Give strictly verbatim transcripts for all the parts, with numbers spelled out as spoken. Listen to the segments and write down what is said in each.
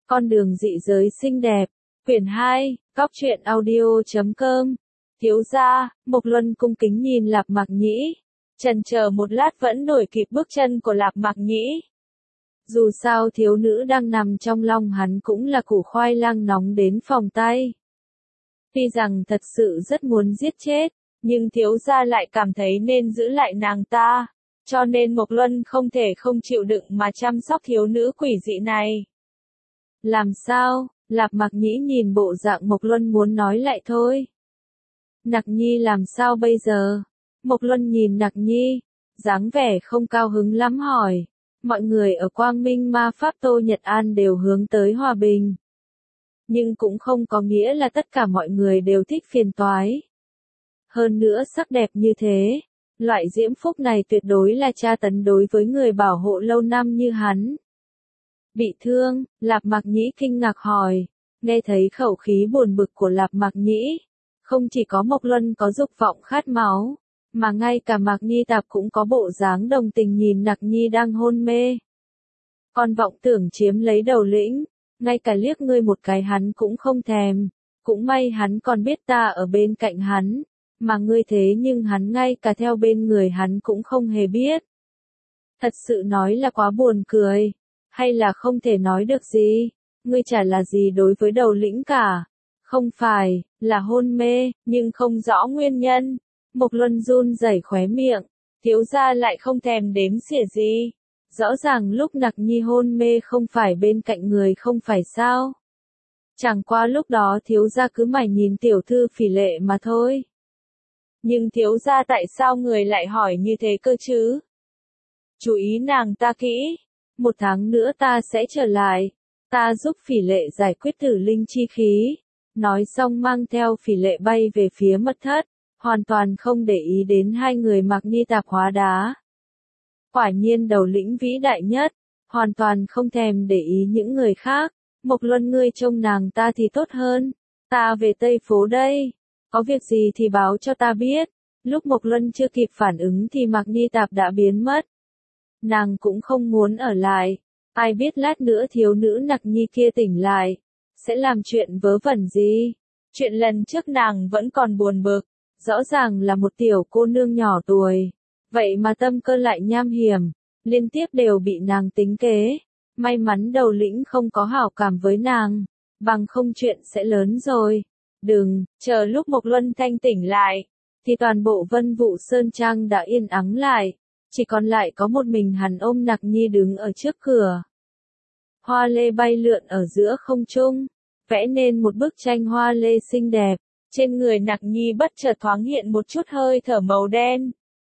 Con đường dị giới xinh đẹp, quyển hai, Cóc truyện audio chấm com. Thiếu gia, Mộc Luân cung kính nhìn Lạp Mạc Nhĩ, chần chờ một lát vẫn đuổi kịp bước chân của Lạp Mạc Nhĩ. Dù sao thiếu nữ đang nằm trong lòng hắn cũng là củ khoai lang nóng đến phòng tay. Tuy rằng thật sự rất muốn giết chết, nhưng thiếu gia lại cảm thấy nên giữ lại nàng ta, cho nên Mộc Luân không thể không chịu đựng mà chăm sóc thiếu nữ quỷ dị này. Làm sao? Lạp Mạc Nhĩ nhìn bộ dạng Mộc Luân muốn nói lại thôi. Nặc Nhi làm sao bây giờ? Mộc Luân nhìn Nặc Nhi, dáng vẻ không cao hứng lắm hỏi. Mọi người ở Quang Minh Ma Pháp Tô Nhật An đều hướng tới hòa bình. Nhưng cũng không có nghĩa là tất cả mọi người đều thích phiền toái. Hơn nữa sắc đẹp như thế, loại diễm phúc này tuyệt đối là tra tấn đối với người bảo hộ lâu năm như hắn. Bị thương, Lạp Mạc Nhĩ kinh ngạc hỏi, nghe thấy khẩu khí buồn bực của Lạp Mạc Nhĩ. Không chỉ có Mộc Luân có dục vọng khát máu, mà ngay cả Mạc Nhi Tạp cũng có bộ dáng đồng tình nhìn Nặc Nhi đang hôn mê. Con vọng tưởng chiếm lấy đầu lĩnh, ngay cả liếc ngươi một cái hắn cũng không thèm, cũng may hắn còn biết ta ở bên cạnh hắn, mà ngươi thế nhưng hắn ngay cả theo bên người hắn cũng không hề biết. Thật sự nói là quá buồn cười, hay là không thể nói được gì, ngươi chả là gì đối với đầu lĩnh cả. Không phải, là hôn mê, nhưng không rõ nguyên nhân. Mộc Luân run rẩy khóe miệng, thiếu gia lại không thèm đếm xỉa gì. Rõ ràng lúc Nặc Nhi hôn mê không phải bên cạnh người không phải sao. Chẳng qua lúc đó thiếu gia cứ mải nhìn tiểu thư Phỉ Lệ mà thôi. Nhưng thiếu gia tại sao người lại hỏi như thế cơ chứ? Chú ý nàng ta kỹ, một tháng nữa ta sẽ trở lại, ta giúp Phỉ Lệ giải quyết tử linh chi khí. Nói xong mang theo Phỉ Lệ bay về phía mật thất, hoàn toàn không để ý đến hai người Mạc Nhi Tạp hóa đá. Quả nhiên đầu lĩnh vĩ đại nhất, hoàn toàn không thèm để ý những người khác. Mộc Luân ngươi trông nàng ta thì tốt hơn, ta về Tây Phố đây, có việc gì thì báo cho ta biết. Lúc Mộc Luân chưa kịp phản ứng thì Mạc Nhi Tạp đã biến mất. Nàng cũng không muốn ở lại, ai biết lát nữa thiếu nữ Nặc Nhi kia tỉnh lại, sẽ làm chuyện vớ vẩn gì. Chuyện lần trước nàng vẫn còn buồn bực, rõ ràng là một tiểu cô nương nhỏ tuổi, vậy mà tâm cơ lại nham hiểm, liên tiếp đều bị nàng tính kế. May mắn đầu lĩnh không có hảo cảm với nàng, bằng không chuyện sẽ lớn rồi. Đừng, chờ lúc Mộc Luân thanh tỉnh lại, thì toàn bộ Vân Vũ Sơn Trang đã yên ắng lại, chỉ còn lại có một mình hắn ôm Nặc Nhi đứng ở trước cửa. Hoa lê bay lượn ở giữa không trung, vẽ nên một bức tranh hoa lê xinh đẹp. Trên người Nặc Nhi bất chợt thoáng hiện một chút hơi thở màu đen.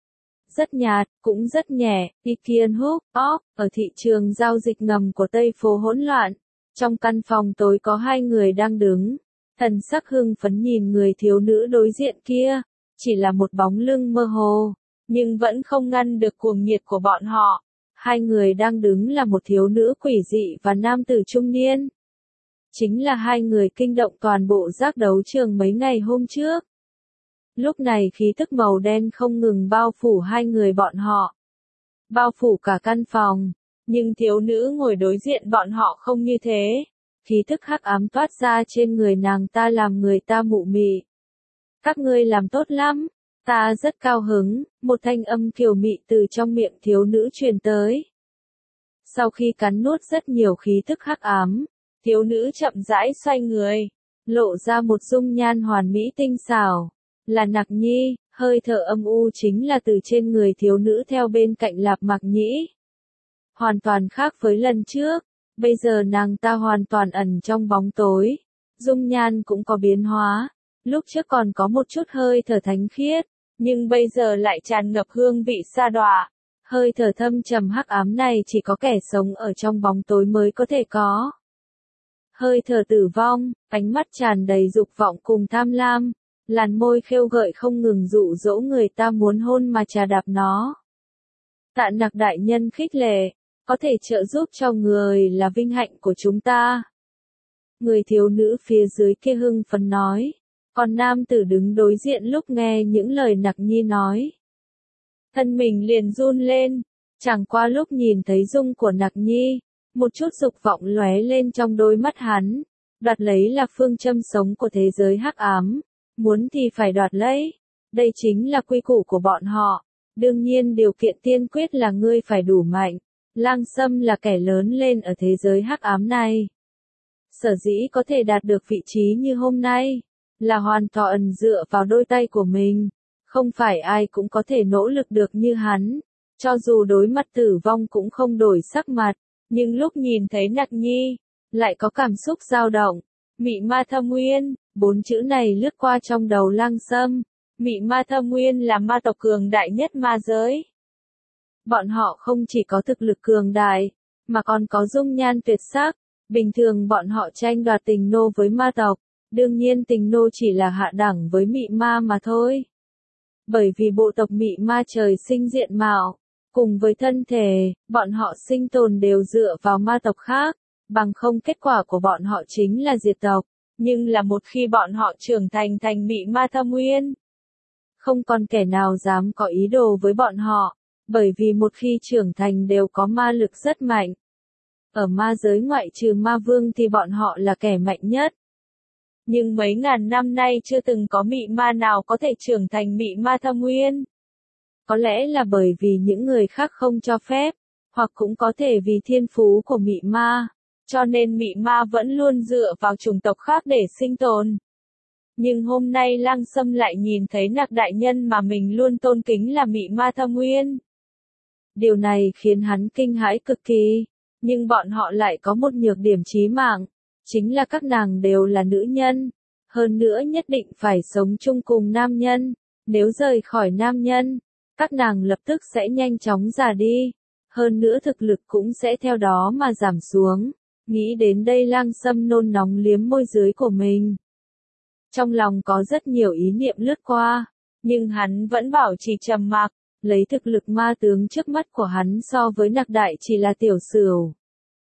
Rất nhạt, cũng rất nhẹ, Ikian Húc, Óc, ở thị trường giao dịch ngầm của Tây Phố hỗn loạn. Trong căn phòng tối có hai người đang đứng. Thần sắc hưng phấn nhìn người thiếu nữ đối diện kia. Chỉ là một bóng lưng mơ hồ, nhưng vẫn không ngăn được cuồng nhiệt của bọn họ. Hai người đang đứng là một thiếu nữ quỷ dị và nam tử trung niên. Chính là hai người kinh động toàn bộ giác đấu trường mấy ngày hôm trước. Lúc này khí tức màu đen không ngừng bao phủ hai người bọn họ. Bao phủ cả căn phòng, nhưng thiếu nữ ngồi đối diện bọn họ không như thế. Khí tức hắc ám toát ra trên người nàng ta làm người ta mụ mị. Các ngươi làm tốt lắm, ta rất cao hứng, một thanh âm kiều mị từ trong miệng thiếu nữ truyền tới. Sau khi cắn nuốt rất nhiều khí tức hắc ám, thiếu nữ chậm rãi xoay người, lộ ra một dung nhan hoàn mỹ tinh xảo, là Nặc Nhi. Hơi thở âm u chính là từ trên người thiếu nữ theo bên cạnh Lạp Mạc Nhĩ. Hoàn toàn khác với lần trước, bây giờ nàng ta hoàn toàn ẩn trong bóng tối, dung nhan cũng có biến hóa, lúc trước còn có một chút hơi thở thánh khiết, nhưng bây giờ lại tràn ngập hương vị sa đọa. Hơi thở thâm trầm hắc ám này chỉ có kẻ sống ở trong bóng tối mới có thể có. Hơi thở tử vong, ánh mắt tràn đầy dục vọng cùng tham lam, làn môi khêu gợi không ngừng dụ dỗ người ta muốn hôn mà trà đạp nó. Tạ Nặc đại nhân khích lệ, có thể trợ giúp cho người là vinh hạnh của chúng ta. Người thiếu nữ phía dưới kia hưng phấn nói, còn nam tử đứng đối diện lúc nghe những lời Nặc Nhi nói. Thân mình liền run lên, chẳng qua lúc nhìn thấy dung của Nặc Nhi, Một chút dục vọng lóe lên trong đôi mắt hắn, đoạt lấy là phương châm sống của thế giới hắc ám, muốn thì phải đoạt lấy, đây chính là quy củ của bọn họ, đương nhiên điều kiện tiên quyết là ngươi phải đủ mạnh, Lang Sâm là kẻ lớn lên ở thế giới hắc ám này. Sở dĩ có thể đạt được vị trí như hôm nay, là hoàn toàn dựa vào đôi tay của mình, không phải ai cũng có thể nỗ lực được như hắn, cho dù đối mặt tử vong cũng không đổi sắc mặt, nhưng lúc nhìn thấy Nặc Nhi, lại có cảm xúc dao động, Mị Ma Thâm Nguyên, bốn chữ này lướt qua trong đầu Lang Sâm, Mị Ma Thâm Nguyên là ma tộc cường đại nhất ma giới. Bọn họ không chỉ có thực lực cường đại, mà còn có dung nhan tuyệt sắc, bình thường bọn họ tranh đoạt tình nô với ma tộc, đương nhiên tình nô chỉ là hạ đẳng với Mị Ma mà thôi. Bởi vì bộ tộc Mị Ma trời sinh diện mạo, cùng với thân thể, bọn họ sinh tồn đều dựa vào ma tộc khác, bằng không kết quả của bọn họ chính là diệt tộc, nhưng là một khi bọn họ trưởng thành thành Mị Ma Thâm Nguyên, không còn kẻ nào dám có ý đồ với bọn họ, bởi vì một khi trưởng thành đều có ma lực rất mạnh. Ở ma giới ngoại trừ ma vương thì bọn họ là kẻ mạnh nhất. Nhưng mấy ngàn năm nay chưa từng có mị ma nào có thể trưởng thành Mị Ma Thâm Nguyên. Có lẽ là bởi vì những người khác không cho phép, hoặc cũng có thể vì thiên phú của mị ma, cho nên mị ma vẫn luôn dựa vào chủng tộc khác để sinh tồn. Nhưng hôm nay Lang Sâm lại nhìn thấy Nặc đại nhân mà mình luôn tôn kính là Mị Ma Thâm Nguyên. Điều này khiến hắn kinh hãi cực kỳ, nhưng bọn họ lại có một nhược điểm chí mạng, chính là các nàng đều là nữ nhân, hơn nữa nhất định phải sống chung cùng nam nhân, nếu rời khỏi nam nhân, các nàng lập tức sẽ nhanh chóng già đi, hơn nữa thực lực cũng sẽ theo đó mà giảm xuống. Nghĩ đến đây Lang Sâm nôn nóng liếm môi dưới của mình. Trong lòng có rất nhiều ý niệm lướt qua, nhưng hắn vẫn bảo trì trầm mặc, lấy thực lực ma tướng trước mắt của hắn so với Nặc đại chỉ là tiểu sửu.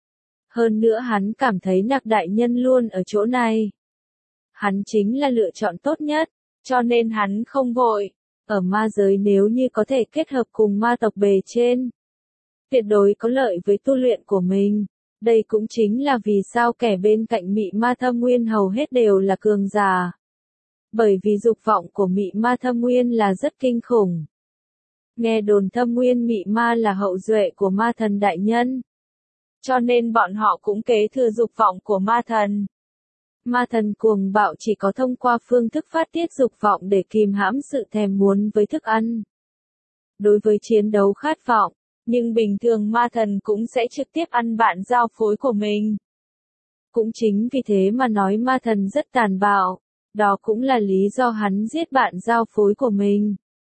Hơn nữa hắn cảm thấy Nặc đại nhân luôn ở chỗ này. Hắn chính là lựa chọn tốt nhất, cho nên hắn không vội. Ở ma giới nếu như có thể kết hợp cùng ma tộc bề trên, tuyệt đối có lợi với tu luyện của mình. Đây cũng chính là vì sao kẻ bên cạnh Mị Ma Thâm Nguyên hầu hết đều là cường giả. Bởi vì dục vọng của Mị Ma Thâm Nguyên là rất kinh khủng. Nghe đồn Thâm Nguyên Mị Ma là hậu duệ của ma thần đại nhân, cho nên bọn họ cũng kế thừa dục vọng của ma thần. Ma thần cuồng bạo chỉ có thông qua phương thức phát tiết dục vọng để kìm hãm sự thèm muốn với thức ăn. Đối với chiến đấu khát vọng, nhưng bình thường ma thần cũng sẽ trực tiếp ăn bạn giao phối của mình. Cũng chính vì thế mà nói ma thần rất tàn bạo, đó cũng là lý do hắn giết bạn giao phối của mình.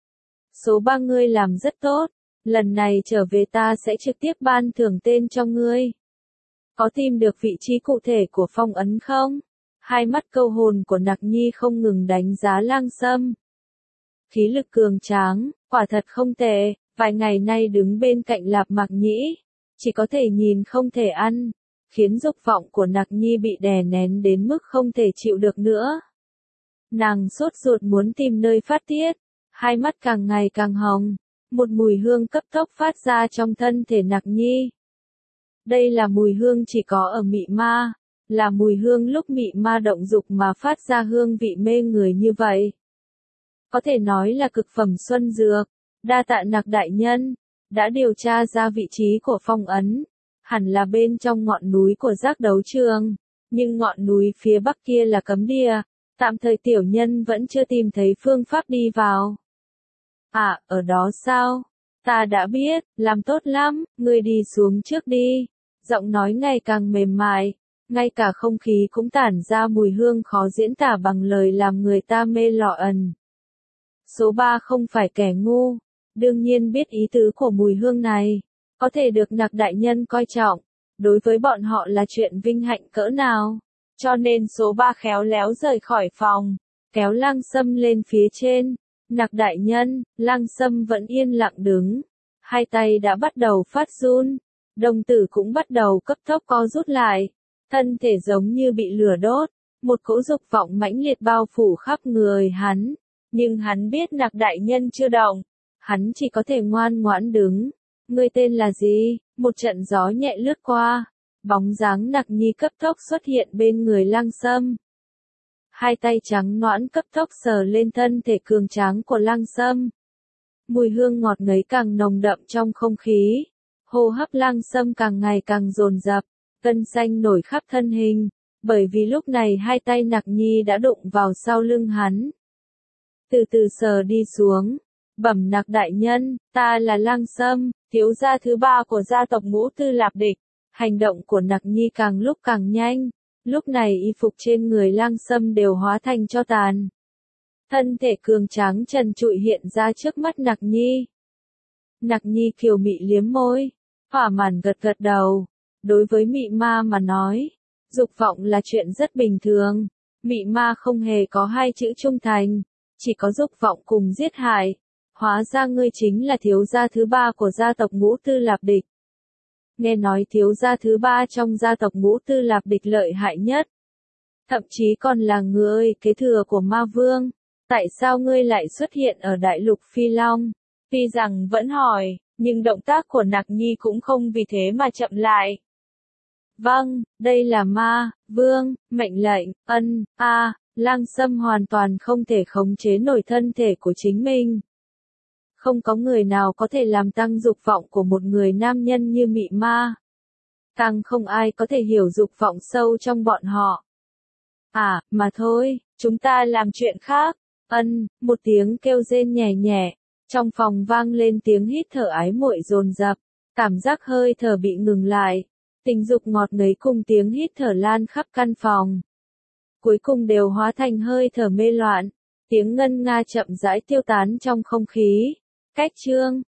Số ba ngươi làm rất tốt, lần này trở về ta sẽ trực tiếp ban thưởng tên cho ngươi. Có tìm được vị trí cụ thể của phong ấn không? Hai mắt câu hồn của Nặc Nhi không ngừng đánh giá Lang Sâm. Khí lực cường tráng, quả thật không tệ, vài ngày nay đứng bên cạnh Lạp Mạc Nhĩ, chỉ có thể nhìn không thể ăn, khiến dục vọng của Nặc Nhi bị đè nén đến mức không thể chịu được nữa. Nàng sốt ruột muốn tìm nơi phát tiết, hai mắt càng ngày càng hồng, một mùi hương cấp tốc phát ra trong thân thể Nặc Nhi. Đây là mùi hương chỉ có ở Mị Ma, là mùi hương lúc Mị Ma động dục mà phát ra hương vị mê người như vậy. Có thể nói là cực phẩm xuân dược, đa tạ Nặc đại nhân, đã điều tra ra vị trí của phong ấn, hẳn là bên trong ngọn núi của giác đấu trường, nhưng ngọn núi phía bắc kia là cấm địa, tạm thời tiểu nhân vẫn chưa tìm thấy phương pháp đi vào. À, ở đó sao? Ta đã biết, làm tốt lắm, ngươi đi xuống trước đi. Giọng nói ngày càng mềm mại, ngay cả không khí cũng tản ra mùi hương khó diễn tả bằng lời làm người ta mê lọ ẩn. Số ba không phải kẻ ngu, đương nhiên biết ý tứ của mùi hương này, có thể được Nặc đại nhân coi trọng, đối với bọn họ là chuyện vinh hạnh cỡ nào, cho nên số ba khéo léo rời khỏi phòng, kéo Lang Sâm lên phía trên. Nặc đại nhân, Lang Sâm vẫn yên lặng đứng, hai tay đã bắt đầu phát run, đồng tử cũng bắt đầu cấp tốc co rút lại, thân thể giống như bị lửa đốt, một cỗ dục vọng mãnh liệt bao phủ khắp người hắn, nhưng hắn biết Nặc đại nhân chưa động, hắn chỉ có thể ngoan ngoãn đứng. Ngươi tên là gì? Một trận gió nhẹ lướt qua, Bóng dáng Nặc Nhi cấp tốc xuất hiện bên người Lăng Sâm. Hai tay trắng nõn cấp tốc sờ lên thân thể cường tráng của Lăng Sâm. Mùi hương ngọt ngấy càng nồng đậm trong không khí. Hô hấp Lăng Sâm càng ngày càng dồn dập, gân xanh nổi khắp thân hình, bởi vì lúc này hai tay Nặc Nhi đã đụng vào sau lưng hắn. Từ từ sờ đi xuống, bẩm Nặc đại nhân, ta là Lăng Sâm, thiếu gia thứ ba của gia tộc Ngũ Tư Lạp Địch. Hành động của Nặc Nhi càng lúc càng nhanh, lúc này y phục trên người Lăng Sâm đều hóa thành tro tàn. Thân thể cường tráng trần trụi hiện ra trước mắt Nặc Nhi. Nặc Nhi kiều mị liếm môi, thỏa mãn gật gật đầu. Đối với mị ma mà nói, dục vọng là chuyện rất bình thường. Mị ma không hề có hai chữ trung thành, chỉ có dục vọng cùng giết hại. Hóa ra ngươi chính là thiếu gia thứ ba của gia tộc Ngũ Tư Lạp Địch. Nghe nói thiếu gia thứ ba trong gia tộc Ngũ Tư Lạp Địch lợi hại nhất. Thậm chí còn là người kế thừa của ma vương. Tại sao ngươi lại xuất hiện ở đại lục Phi Long? Tuy rằng vẫn hỏi, nhưng động tác của Nặc Nhi cũng không vì thế mà chậm lại. Vâng, đây là ma, vương, mệnh lệnh, ân, a, à, Lăng Sâm hoàn toàn không thể khống chế nổi thân thể của chính mình. Không có người nào có thể làm tăng dục vọng của một người nam nhân như mị ma. Càng không ai có thể hiểu dục vọng sâu trong bọn họ. À, mà thôi, chúng ta làm chuyện khác. Ân, một tiếng kêu rên nhẹ nhẹ, trong phòng vang lên tiếng hít thở ái muội dồn dập, cảm giác hơi thở bị ngừng lại, tình dục ngọt ngấy cùng tiếng hít thở lan khắp căn phòng. Cuối cùng đều hóa thành hơi thở mê loạn, tiếng ngân nga chậm rãi tiêu tán trong không khí. Cách chương